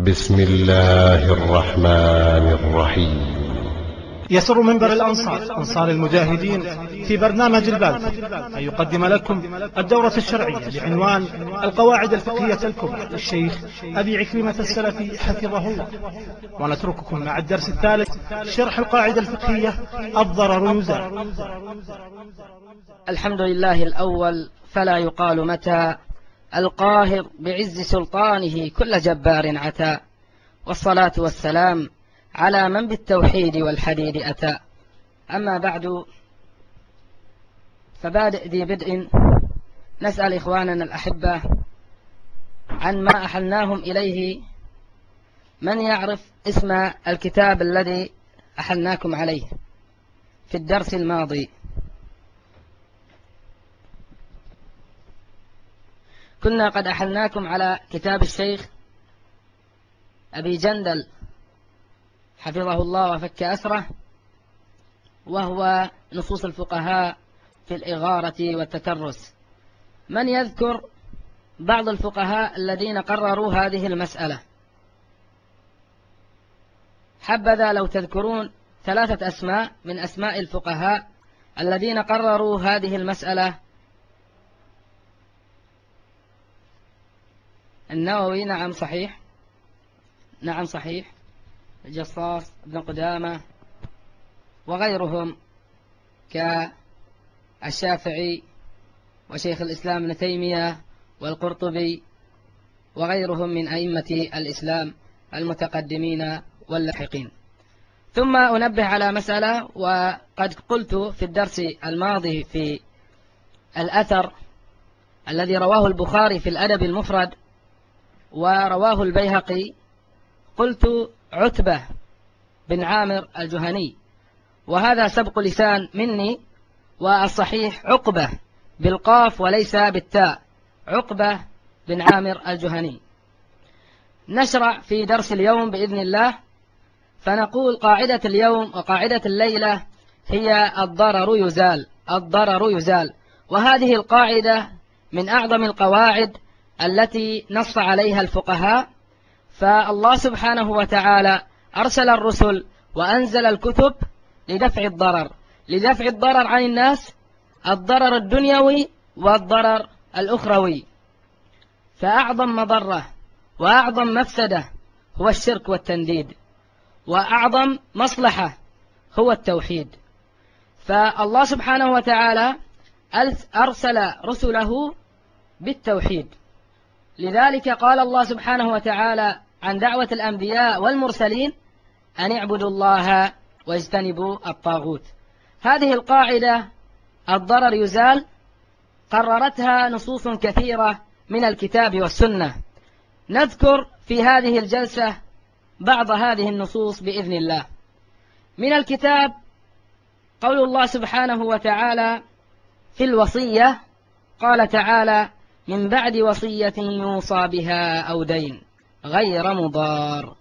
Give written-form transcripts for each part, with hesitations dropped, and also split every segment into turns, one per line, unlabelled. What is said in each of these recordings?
بسم الله الرحمن الرحيم.
يسر منبر الأنصار أنصار المجاهدين في برنامج الباب أن يقدم لكم الدورة الشرعية بعنوان القواعد الفقهية الكبرى للشيخ أبي عكرمة السلفي حفظه الله. ونترككم مع الدرس الثالث، شرح القاعدة الفقهية الضرر يزال.
الحمد لله الأول فلا يقال متى، القاهر بعز سلطانه كل جبار عتى، والصلاة والسلام على من بالتوحيد والحديد أتى. أما بعد، فبادئ ذي بدء نسأل إخواننا الأحبة عن ما أحلناهم إليه. من يعرف اسم الكتاب الذي أحلناكم عليه في الدرس الماضي؟ كنا قد أحلناكم على كتاب الشيخ أبي جندل حفظه الله وفك أسره، وهو نصوص الفقهاء في الإغارة والتترس. من يذكر بعض الفقهاء الذين قرروا هذه المسألة؟ حبذا لو تذكرون 3 أسماء من أسماء الفقهاء الذين قرروا هذه المسألة. النووي نعم صحيح، نعم صحيح، الجصاص، ابن قدامة، وغيرهم كالشافعي وشيخ الإسلام ابن تيمية والقرطبي وغيرهم من أئمة الإسلام المتقدمين واللاحقين. ثم أنبه على مسألة، وقد قلت في الدرس الماضي في الأثر الذي رواه البخاري في الأدب المفرد ورواه البيهقي، قلت عتبة بن عامر الجهني، وهذا سبق لسان مني، والصحيح عقبة بالقاف وليس بالتاء، عقبة بن عامر الجهني. نشرع في درس اليوم بإذن الله، فنقول قاعدة اليوم وقاعدة الليلة هي الضرر يزال، الضرر يزال. وهذه القاعدة من أعظم القواعد التي نص عليها الفقهاء. فالله سبحانه وتعالى أرسل الرسل وأنزل الكتب لدفع الضرر، لدفع الضرر عن الناس، الضرر الدنيوي والضرر الأخروي. فأعظم مضرة وأعظم مفسدة هو الشرك والتنديد، وأعظم مصلحة هو التوحيد. فالله سبحانه وتعالى أرسل رسله بالتوحيد. لذلك قال الله سبحانه وتعالى عن دعوة الأنبياء والمرسلين أن اعبدوا الله واجتنبوا الطاغوت. هذه القاعدة الضرر يزال قررتها نصوص كثيرة من الكتاب والسنة. نذكر في هذه الجلسة بعض هذه النصوص بإذن الله. من الكتاب قول الله سبحانه وتعالى في الوصية، قال تعالى: من بعد وصية يوصى بها أو دين غير مضار.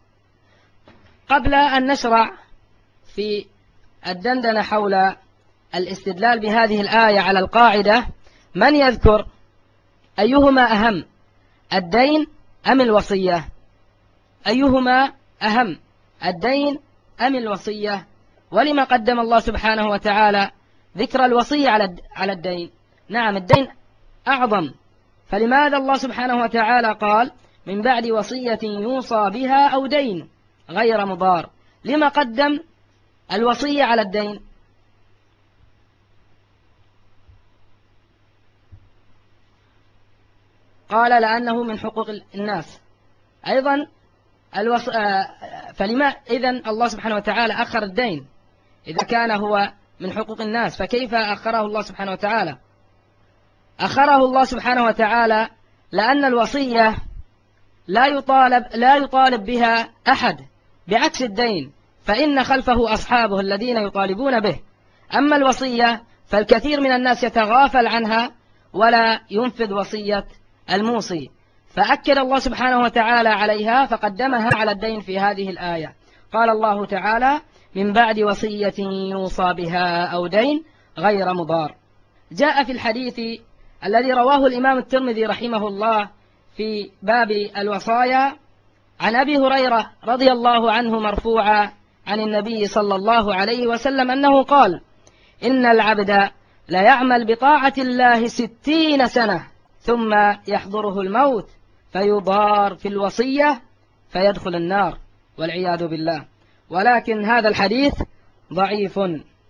قبل أن نشرع في الدندنة حول الاستدلال بهذه الآية على القاعدة، من يذكر أيهما أهم، الدين أم الوصية؟ أيهما أهم، الدين أم الوصية؟ ولما قدم الله سبحانه وتعالى ذكر الوصية على الدين؟ نعم، الدين أعظم، فلماذا الله سبحانه وتعالى قال من بعد وصية يوصى بها أو دين غير مضار؟ لما قدم الوصية على الدين؟ قال لأنه من حقوق الناس. أيضا فلما إذن الله سبحانه وتعالى أخر الدين إذا كان هو من حقوق الناس؟ فكيف أخره الله سبحانه وتعالى؟ أخره الله سبحانه وتعالى لأن الوصية لا يطالب بها أحد، بعكس الدين فإن خلفه أصحابه الذين يطالبون به. أما الوصية فالكثير من الناس يتغافل عنها ولا ينفذ وصية الموصي، فأكد الله سبحانه وتعالى عليها فقدمها على الدين في هذه الآية. قال الله تعالى: من بعد وصية يوصى بها أو دين غير مضار. جاء في الحديث الذي رواه الإمام الترمذي رحمه الله في باب الوصايا عن أبي هريرة رضي الله عنه مرفوعا عن النبي صلى الله عليه وسلم أنه قال: إن العبد لا يعمل بطاعة الله 60 سنة ثم يحضره الموت فيضار في الوصية فيدخل النار والعياذ بالله. ولكن هذا الحديث ضعيف.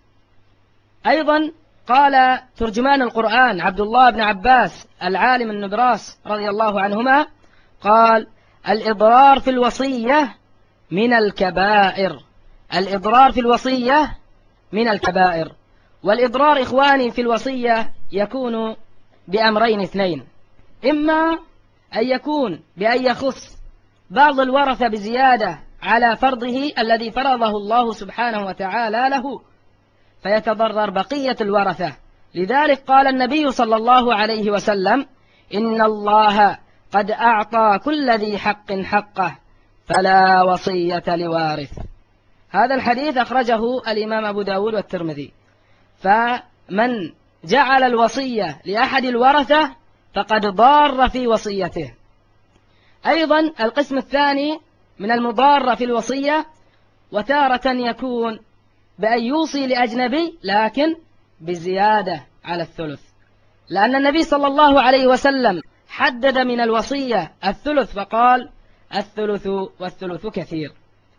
أيضا قال ترجمان القرآن عبد الله بن عباس العالم النبراس رضي الله عنهما قال: الإضرار في الوصية من الكبائر. الإضرار في الوصية من الكبائر. والإضرار إخواني في الوصية يكون بأمرين اثنين: إما أن يكون بأن يخص بعض الورثة بزيادة على فرضه الذي فرضه الله سبحانه وتعالى له فيتضرر بقية الورثة. لذلك قال النبي صلى الله عليه وسلم: إن الله قد أعطى كل ذي حق حقه فلا وصية لوارث. هذا الحديث أخرجه الإمام أبو داود والترمذي. فمن جعل الوصية لأحد الورثة فقد ضار في وصيته. أيضا القسم الثاني من المضار في الوصية وتارة يكون بأن يوصي لأجنبي لكن بزيادة على الثلث، لأن النبي صلى الله عليه وسلم حدد من الوصية الثلث فقال: الثلث والثلث كثير.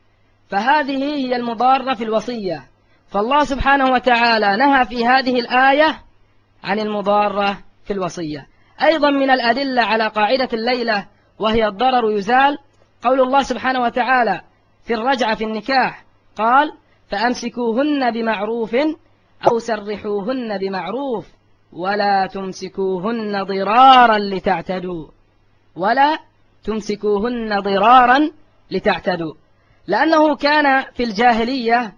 فهذه هي المضارة في الوصية. فالله سبحانه وتعالى نهى في هذه الآية عن المضارة في الوصية. أيضا من الأدلة على قاعدة الليلة وهي الضرر يزال قول الله سبحانه وتعالى في الرجعة في النكاح قال: فأمسكوهن بمعروف أو سرحوهن بمعروف ولا تمسكوهن ضرارا لتعتدوا. ولا تمسكوهن ضرارا لتعتدوا، لأنه كان في الجاهلية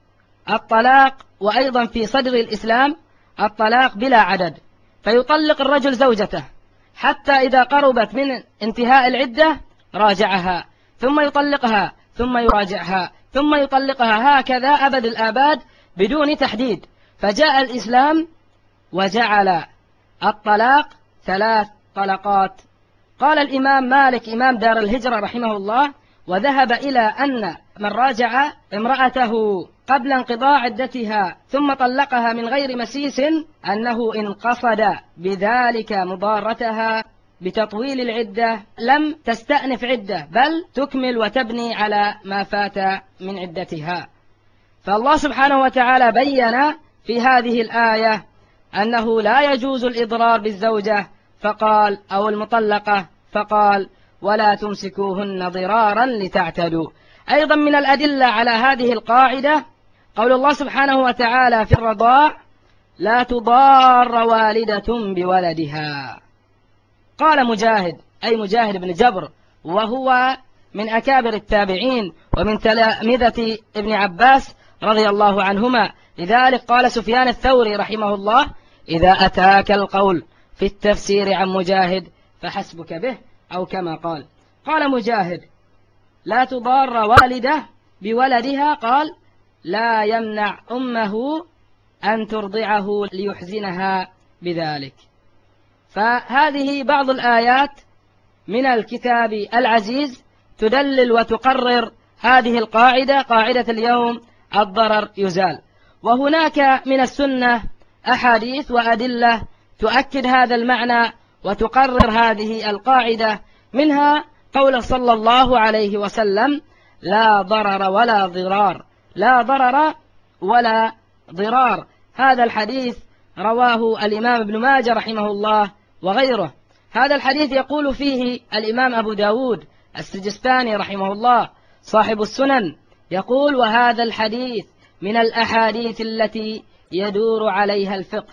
الطلاق، وأيضا في صدر الإسلام الطلاق بلا عدد، فيطلق الرجل زوجته حتى إذا قربت من انتهاء العدة راجعها، ثم يطلقها، ثم يراجعها، ثم يطلقها، هكذا أبد الآباد بدون تحديد. فجاء الإسلام وجعل الطلاق 3 طلقات. قال الإمام مالك إمام دار الهجرة رحمه الله: وذهب إلى أن من راجع امرأته قبل انقضاء عدتها ثم طلقها من غير مسيس أنه إن قصد بذلك مضارتها بتطويل العدة لم تستأنف عدة بل تكمل وتبني على ما فات من عدتها. فالله سبحانه وتعالى بين في هذه الآية أنه لا يجوز الإضرار بالزوجة فقال، أو المطلقة فقال: ولا تمسكوهن ضرارا لتعتدوا. أيضا من الأدلة على هذه القاعدة قول الله سبحانه وتعالى في الرضاع: لا تضار والدة بولدها. قال مجاهد، أي مجاهد بن جبر، وهو من أكابر التابعين ومن تلامذة ابن عباس رضي الله عنهما. لذلك قال سفيان الثوري رحمه الله: إذا أتاك القول في التفسير عن مجاهد فحسبك به، أو كما قال. قال مجاهد: لا تضار والدة بولدها، قال: لا يمنع أمه أن ترضعه ليحزنها بذلك. فهذه بعض الآيات من الكتاب العزيز تدلل وتقرر هذه القاعدة، قاعدة اليوم: الضرر يزال. وهناك من السنة أحاديث وأدلة تؤكد هذا المعنى وتقرر هذه القاعدة، منها قول صلى الله عليه وسلم: لا ضرر ولا ضرار. لا ضرر ولا ضرار. هذا الحديث رواه الإمام ابن ماجه رحمه الله وغيره. هذا الحديث يقول فيه الإمام أبو داود السجستاني رحمه الله صاحب السنن، يقول: وهذا الحديث من الأحاديث التي يدور عليها الفقه.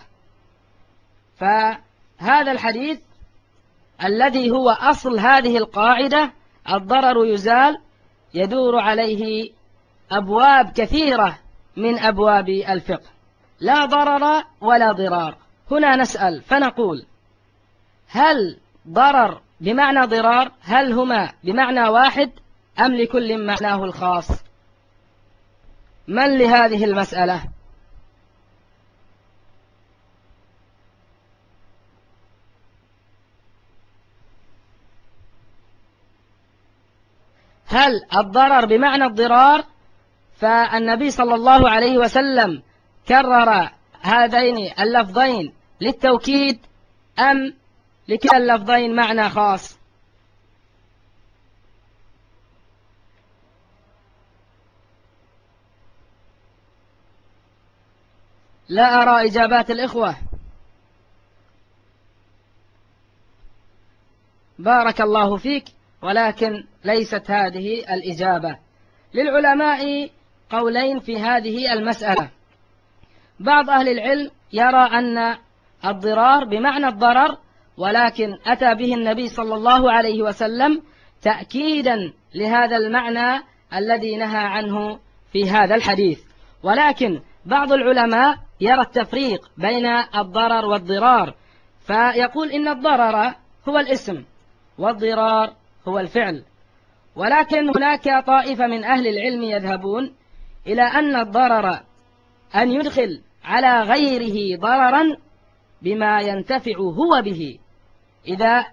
فهذا الحديث الذي هو أصل هذه القاعدة: الضرر يزال، يدور عليه أبواب كثيرة من أبواب الفقه. لا ضرر ولا ضرار. هنا نسأل فنقول: هل ضرر بمعنى ضرار هل هما بمعنى واحد أم لكل معناه الخاص؟ من لهذه المسألة؟ هل الضرر بمعنى الضرار؟ فالنبي صلى الله عليه وسلم كرر هذين اللفظين للتوكيد أم لكلا اللفظين معنى خاص؟ لا أرى إجابات الإخوة. بارك الله فيك، ولكن ليست هذه الإجابة. للعلماء قولين في هذه المسألة. بعض أهل العلم يرى أن الضرار بمعنى الضرر، ولكن أتى به النبي صلى الله عليه وسلم تأكيدا لهذا المعنى الذي نهى عنه في هذا الحديث. ولكن بعض العلماء يرى التفريق بين الضرر والضرار، فيقول إن الضرر هو الاسم والضرار هو الفعل. ولكن هناك طائفة من أهل العلم يذهبون إلى أن الضرر أن يدخل على غيره ضررا بما ينتفع هو به. إذا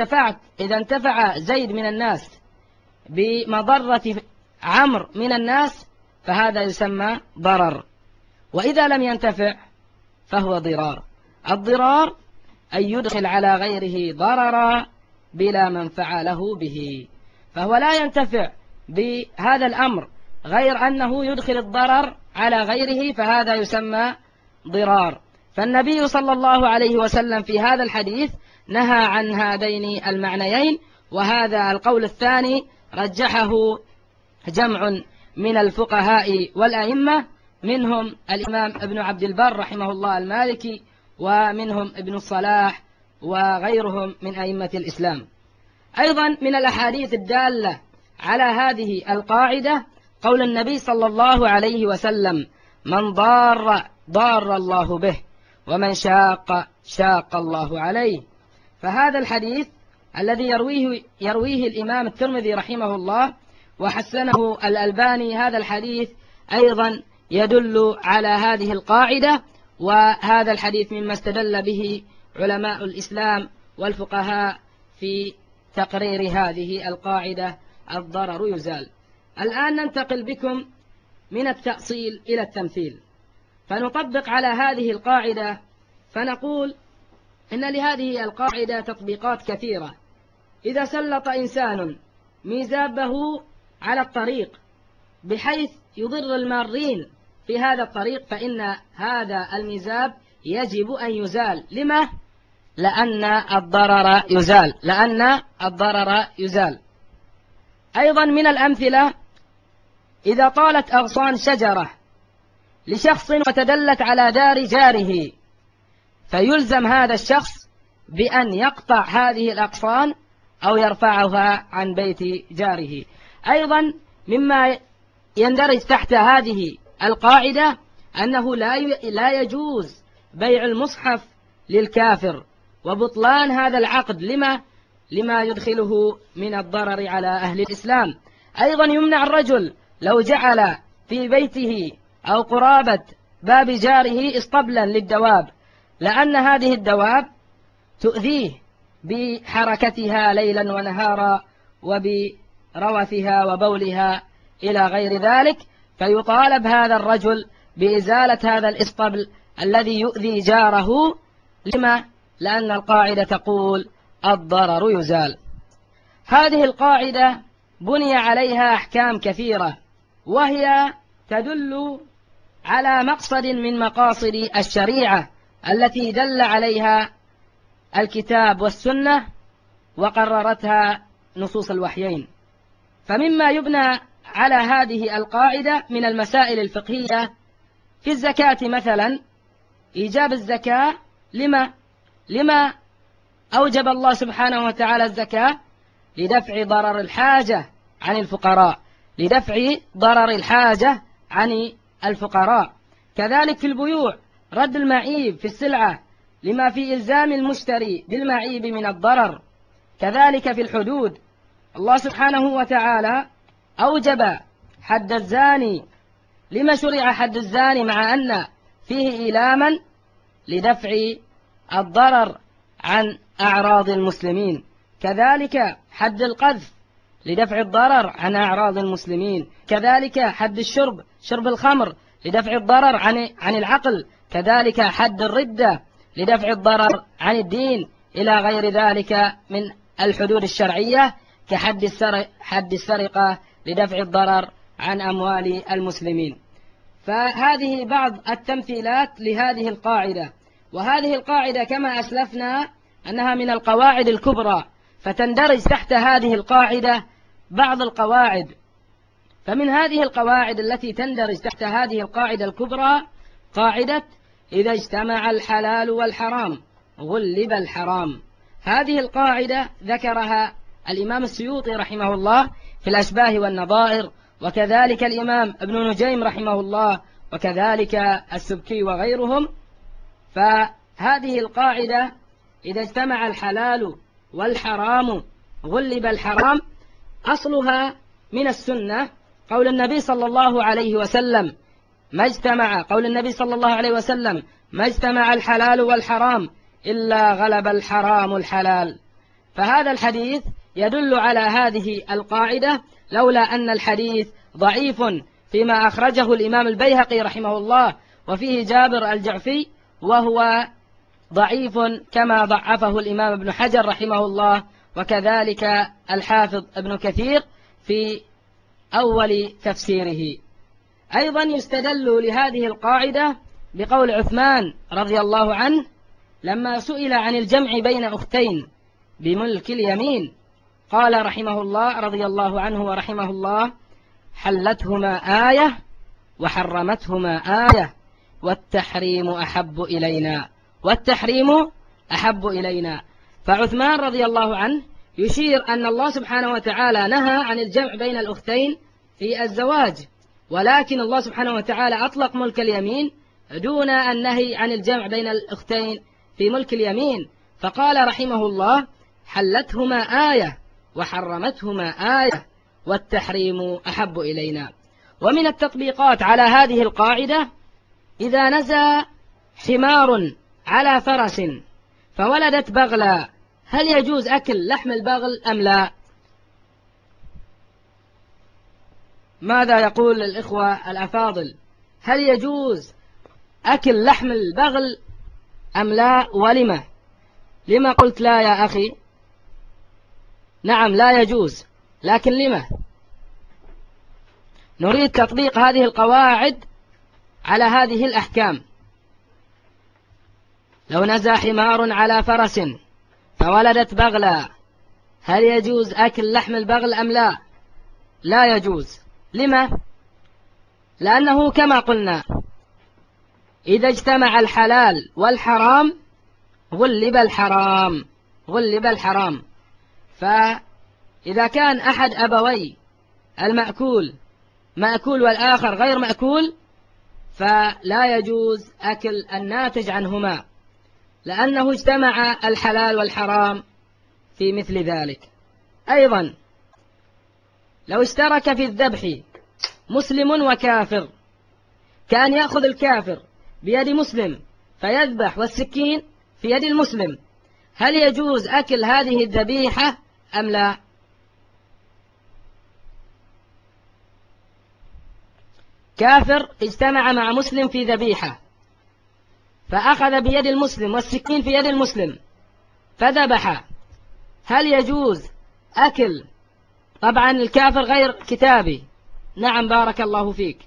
انتفع زيد من الناس بمضرة عمرو من الناس فهذا يسمى ضرر، وإذا لم ينتفع فهو ضرار. الضرار أن يدخل على غيره ضررا بلا منفعة له به، فهو لا ينتفع بهذا الأمر غير أنه يدخل الضرر على غيره، فهذا يسمى ضرار. فالنبي صلى الله عليه وسلم في هذا الحديث نهى عن هذين المعنيين، وهذا القول الثاني رجحه جمع من الفقهاء والأئمة، منهم الإمام ابن عبد البر رحمه الله المالكي، ومنهم ابن الصلاح وغيرهم من أئمة الإسلام. أيضا من الأحاديث الدالة على هذه القاعدة قول النبي صلى الله عليه وسلم: من ضار الله به، ومن شاق الله عليه. فهذا الحديث الذي يرويه الإمام الترمذي رحمه الله وحسنه الألباني، هذا الحديث أيضا يدل على هذه القاعدة، وهذا الحديث مما استدل به علماء الإسلام والفقهاء في تقرير هذه القاعدة: الضرر يزال. الآن ننتقل بكم من التأصيل إلى التمثيل، فنطبق على هذه القاعدة، فنقول إن لهذه القاعدة تطبيقات كثيرة. إذا سلط إنسان ميزابه على الطريق بحيث يضر المارين في هذا الطريق، فإن هذا الميزاب يجب أن يزال. لما؟ لأن الضرر يزال. أيضا من الأمثلة: إذا طالت أغصان شجرة لشخص وتدلت على دار جاره، فيلزم هذا الشخص بأن يقطع هذه الأغصان أو يرفعها عن بيت جاره. أيضا مما يندرج تحت هذه القاعدة أنه لا يجوز بيع المصحف للكافر وبطلان هذا العقد لما يدخله من الضرر على أهل الإسلام. أيضا يمنع الرجل لو جعل في بيته أو قرابة باب جاره اسطبلا للدواب، لأن هذه الدواب تؤذيه بحركتها ليلا ونهارا وبروثها وبولها إلى غير ذلك، فيطالب هذا الرجل بإزالة هذا الاسطبل الذي يؤذي جاره. لما؟ لأن القاعدة تقول: الضرر يزال. هذه القاعدة بني عليها أحكام كثيرة، وهي تدل على مقصد من مقاصد الشريعة التي دل عليها الكتاب والسنة وقررتها نصوص الوحيين. فمما يبنى على هذه القاعدة من المسائل الفقهية في الزكاة مثلا: إيجاب الزكاة. لما أوجب الله سبحانه وتعالى الزكاة؟ لدفع ضرر الحاجة عن الفقراء. كذلك في البيوع: رد المعيب في السلعة لما في إلزام المشتري بالمعيب من الضرر. كذلك في الحدود: الله سبحانه وتعالى أوجب حد الزاني. لما شرع حد الزاني مع أن فيه إيلاما؟ لدفع الضرر عن أعراض المسلمين. كذلك حد القذف: لدفع الضرر عن أعراض المسلمين. كذلك حد الشرب، شرب الخمر لدفع الضرر عن العقل. كذلك حد الردة لدفع الضرر عن الدين، إلى غير ذلك من الحدود الشرعية كحد السرقة لدفع الضرر عن أموال المسلمين. فهذه بعض التمثيلات لهذه القاعدة. وهذه القاعدة كما أسلفنا أنها من القواعد الكبرى، فتندرج تحت هذه القاعدة بعض القواعد. فمن هذه القواعد التي تندرج تحت هذه القاعدة الكبرى قاعدة إذا اجتمع الحلال والحرام غلب الحرام. هذه القاعدة ذكرها الإمام السيوطي رحمه الله في الأشباه والنظائر، وكذلك الإمام ابن نجيم رحمه الله، وكذلك السبكي وغيرهم. فهذه القاعدة إذا اجتمع الحلال والحرام غلب الحرام أصلها من السنة، قول النبي صلى الله عليه وسلم ما اجتمع الحلال والحرام إلا غلب الحرام الحلال. فهذا الحديث يدل على هذه القاعدة، لولا أن الحديث ضعيف فيما أخرجه الإمام البيهقي رحمه الله وفيه جابر الجعفي، وهو ضعيف كما ضعفه الإمام ابن حجر رحمه الله، وكذلك الحافظ ابن كثير في أول تفسيره. أيضا يستدل لهذه القاعدة بقول عثمان رضي الله عنه لما سئل عن الجمع بين أختين بملك اليمين، قال رحمه الله رضي الله عنه ورحمه الله: حلتهما آية وحرمتهما آية والتحريم أحب إلينا. فعثمان رضي الله عنه يشير أن الله سبحانه وتعالى نهى عن الجمع بين الأختين في الزواج، ولكن الله سبحانه وتعالى أطلق ملك اليمين دون النهي عن الجمع بين الأختين في ملك اليمين، فقال رحمه الله: حلتهما آية وحرمتهما آية والتحريم أحب إلينا. ومن التطبيقات على هذه القاعدة: إذا نزى حمار على فرس فولدت بغلا، هل يجوز أكل لحم البغل أم لا؟ ماذا يقول الإخوة الأفاضل؟ هل يجوز أكل لحم البغل أم لا؟ ولما؟ لما قلت لا يا أخي؟ نعم لا يجوز، لكن لما؟ نريد تطبيق هذه القواعد على هذه الأحكام. لو نزى حمار على فرس فولدت بغلا، هل يجوز أكل لحم البغل أم لا؟ لا يجوز. لما؟ لأنه كما قلنا إذا اجتمع الحلال والحرام غلب الحرام. فإذا كان أحد أبوي المأكول مأكول والآخر غير مأكول، فلا يجوز أكل الناتج عنهما، لأنه اجتمع الحلال والحرام في مثل ذلك. أيضا لو اشترك في الذبح مسلم وكافر، كأن يأخذ الكافر بيد مسلم فيذبح والسكين في يد المسلم، هل يجوز أكل هذه الذبيحة أم لا؟ كافر اجتمع مع مسلم في ذبيحة، فأخذ بيد المسلم والسكين في يد المسلم فذبح، هل يجوز أكل؟ طبعا الكافر غير كتابي. نعم بارك الله فيك،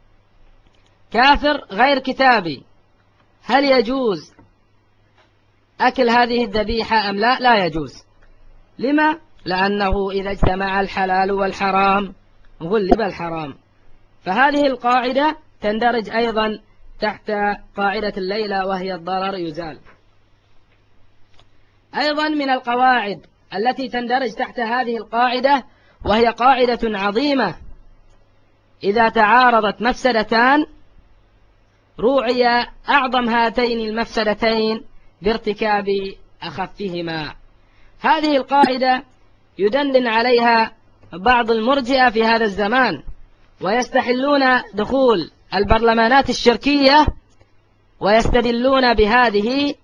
كافر غير كتابي، هل يجوز أكل هذه الذبيحة أم لا؟ لا يجوز. لما؟ لأنه إذا اجتمع الحلال والحرام غلب الحرام. فهذه القاعدة تندرج أيضا تحت قاعدة الليلة، وهي الضرر يزال. أيضا من القواعد التي تندرج تحت هذه القاعدة، وهي قاعدة عظيمة: إذا تعارضت مفسدتان روعي أعظم هاتين المفسدتين بارتكاب أخفهما. هذه القاعدة يدندن عليها بعض المرجئة في هذا الزمان، ويستحلون دخول البرلمانات الشركية ويستدلون بهذه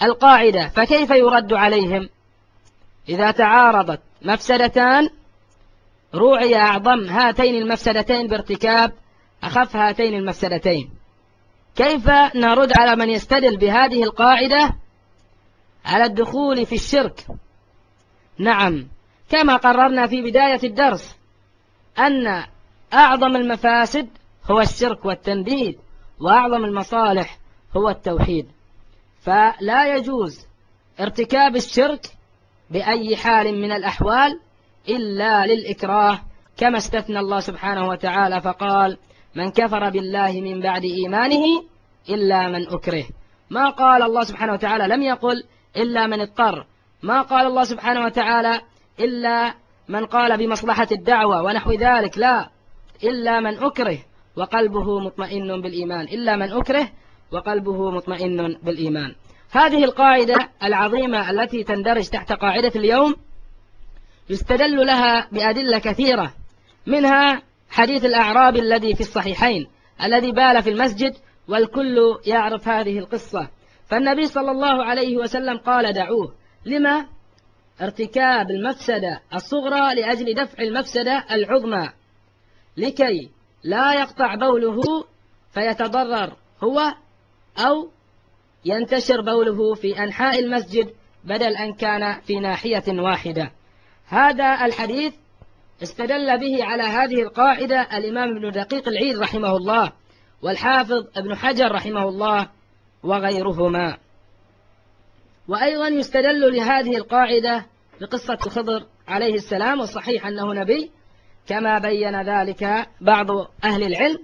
القاعدة، فكيف يرد عليهم؟ إذا تعارضت مفسدتان روعي أعظم هاتين المفسدتين بارتكاب أخف هاتين المفسدتين. كيف نرد على من يستدل بهذه القاعدة على الدخول في الشرك؟ نعم، كما قررنا في بداية الدرس أن أعظم المفاسد هو الشرك والتنديد، وأعظم المصالح هو التوحيد. فلا يجوز ارتكاب الشرك بأي حال من الأحوال إلا للإكراه، كما استثنى الله سبحانه وتعالى فقال: من كفر بالله من بعد إيمانه إلا من أكره. ما قال الله سبحانه وتعالى، لم يقل إلا من اضطر، ما قال الله سبحانه وتعالى إلا من قال بمصلحة الدعوة ونحو ذلك، لا، إلا من أكره وقلبه مطمئن بالإيمان، إلا من أكره وقلبه مطمئن بالإيمان. هذه القاعدة العظيمة التي تندرج تحت قاعدة اليوم يستدل لها بأدلة كثيرة، منها حديث الأعرابي الذي في الصحيحين الذي بال في المسجد، والكل يعرف هذه القصة. فالنبي صلى الله عليه وسلم قال: دعوه. لما؟ ارتكاب المفسدة الصغرى لأجل دفع المفسدة العظمى، لكي لا يقطع بوله فيتضرر هو أو ينتشر بوله في أنحاء المسجد بدل أن كان في ناحية واحدة. هذا الحديث استدل به على هذه القاعدة الإمام ابن دقيق العيد رحمه الله، والحافظ ابن حجر رحمه الله، وغيرهما. وأيضا يستدل لهذه القاعدة بقصة الخضر عليه السلام، والصحيح أنه نبي كما بين ذلك بعض أهل العلم.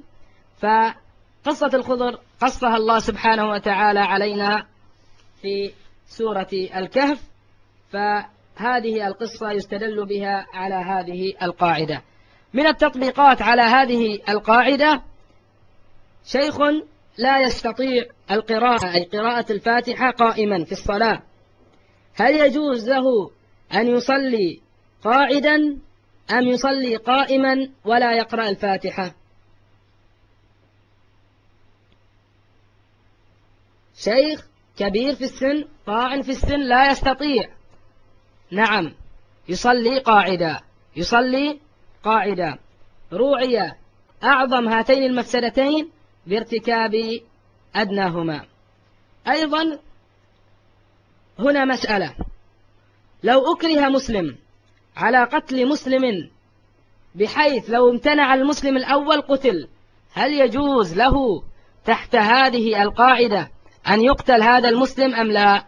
فقصة الخضر قصها الله سبحانه وتعالى علينا في سورة الكهف، فهذه القصة يستدل بها على هذه القاعدة. من التطبيقات على هذه القاعدة: شيخ لا يستطيع القراءة، أي قراءة الفاتحة قائما في الصلاة، هل يجوز له أن يصلي قاعدا أم يصلي قائما ولا يقرأ الفاتحة؟ شيخ كبير في السن، طاعن في السن، لا يستطيع، نعم، يصلي قاعدا، يصلي قاعدا. روعي أعظم هاتين المفسدتين بارتكاب أدناهما. أيضا هنا مسألة: لو أكره مسلم على قتل مسلم بحيث لو امتنع المسلم الأول قتل، هل يجوز له تحت هذه القاعدة أن يقتل هذا المسلم أم لا؟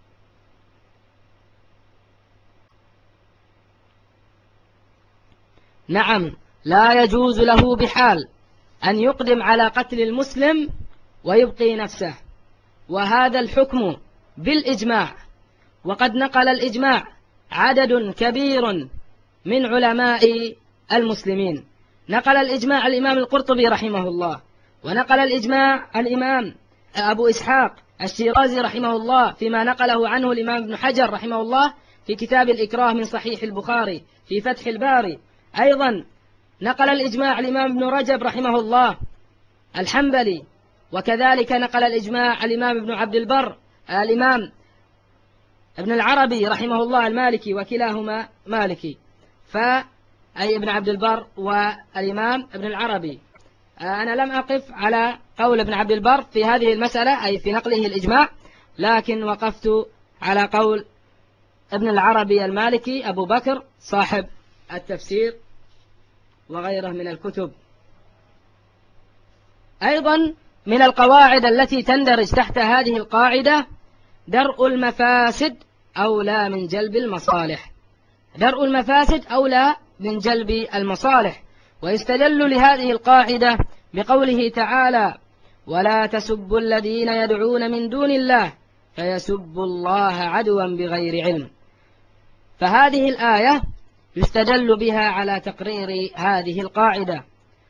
نعم، لا يجوز له بحال أن يقدم على قتل المسلم ويبقي نفسه، وهذا الحكم بالإجماع. وقد نقل الإجماع عدد كبير من علماء المسلمين. نقل الإجماع الإمام القرطبي رحمه الله، ونقل الإجماع الإمام أبو إسحاق الشيرازي رحمه الله فيما نقله عنه الإمام ابن حجر رحمه الله في كتاب الإكراه من صحيح البخاري في فتح الباري. أيضا نقل الإجماع الإمام ابن رجب رحمه الله الحنبلي، وكذلك نقل الإجماع الإمام ابن عبد البر الإمام ابن العربي رحمه الله المالكي، وكلاهما مالكي، أي ابن عبد البر والإمام ابن العربي. أنا لم أقف على قول ابن عبد البر في هذه المسألة، أي في نقله الإجماع، لكن وقفت على قول ابن العربي المالكي أبو بكر صاحب التفسير وغيره من الكتب. أيضا من القواعد التي تندرج تحت هذه القاعدة: درء المفاسد أولى من جلب المصالح. درء المفاسد أولى من جلب المصالح. ويستدل لهذه القاعدة بقوله تعالى: ولا تسبوا الذين يدعون من دون الله فيسبوا الله عدوا بغير علم. فهذه الآية يستدل بها على تقرير هذه القاعدة.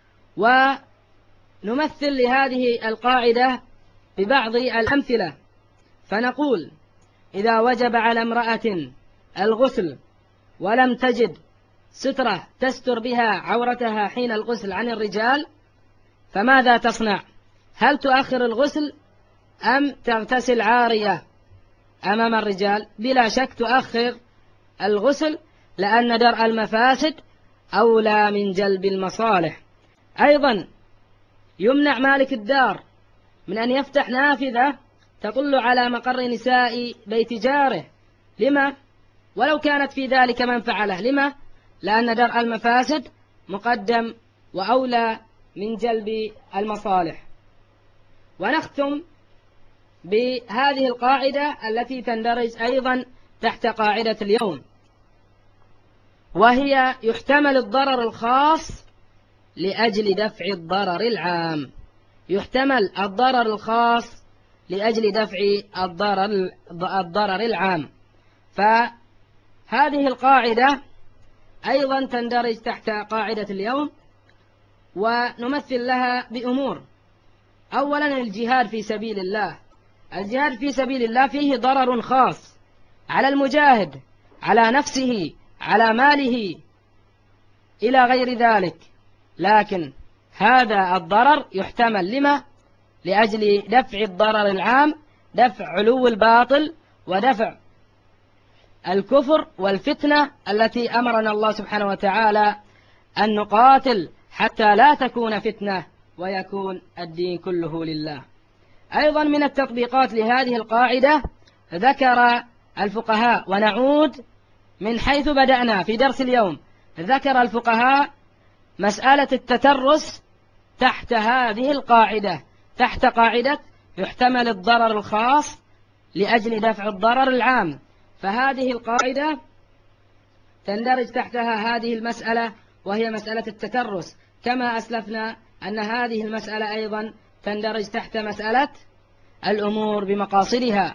ونمثل لهذه القاعدة ببعض الأمثلة، فنقول: إذا وجب على امرأة الغسل ولم تجد سترة تستر بها عورتها حين الغسل عن الرجال، فماذا تصنع؟ هل تؤخر الغسل أم تغتسل عارية أمام الرجال؟ بلا شك تؤخر الغسل، لأن درء المفاسد أولى من جلب المصالح. أيضا يمنع مالك الدار من أن يفتح نافذة تطل على مقر نساء بيت جاره. لما؟ ولو كانت في ذلك منفعة له. لما؟ لأن درء المفاسد مقدم وأولى من جلب المصالح. ونختم بهذه القاعدة التي تندرج أيضا تحت قاعدة اليوم، وهي يحتمل الضرر الخاص لأجل دفع الضرر العام. يحتمل الضرر الخاص لأجل دفع الضرر العام. فهذه القاعدة أيضا تندرج تحت قاعدة اليوم، ونمثل لها بأمور. أولا الجهاد في سبيل الله. الجهاد في سبيل الله فيه ضرر خاص على المجاهد، على نفسه، على ماله، إلى غير ذلك، لكن هذا الضرر يحتمل. لما؟ لأجل دفع الضرر العام، دفع علو الباطل ودفع الكفر والفتنة التي أمرنا الله سبحانه وتعالى أن نقاتل حتى لا تكون فتنة ويكون الدين كله لله. أيضا من التطبيقات لهذه القاعدة ذكر الفقهاء، ونعود من حيث بدأنا في درس اليوم، ذكر الفقهاء مسألة التترس تحت هذه القاعدة، تحت قاعدة يحتمل الضرر الخاص لأجل دفع الضرر العام. فهذه القاعدة تندرج تحتها هذه المسألة، وهي مسألة التترس. كما أسلفنا أن هذه المسألة أيضا تندرج تحت مسألة الأمور بمقاصدها.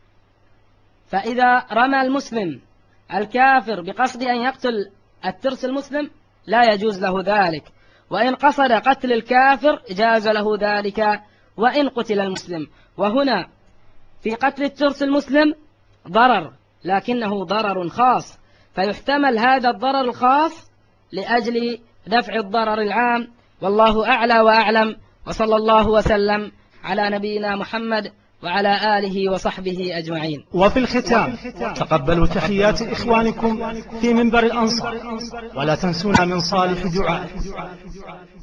فإذا رمى المسلم الكافر بقصد أن يقتل الترس المسلم لا يجوز له ذلك، وإن قصد قتل الكافر جاز له ذلك وإن قتل المسلم. وهنا في قتل الترس المسلم ضرر، لكنه ضرر خاص، فيحتمل هذا الضرر الخاص لأجل دفع الضرر العام. والله أعلى وأعلم، وصلى الله وسلم على نبينا محمد وعلى آله وصحبه أجمعين.
وفي الختام تقبلوا تحيات إخوانكم في منبر الأنصار، ولا تنسونا من صالح دعائكم.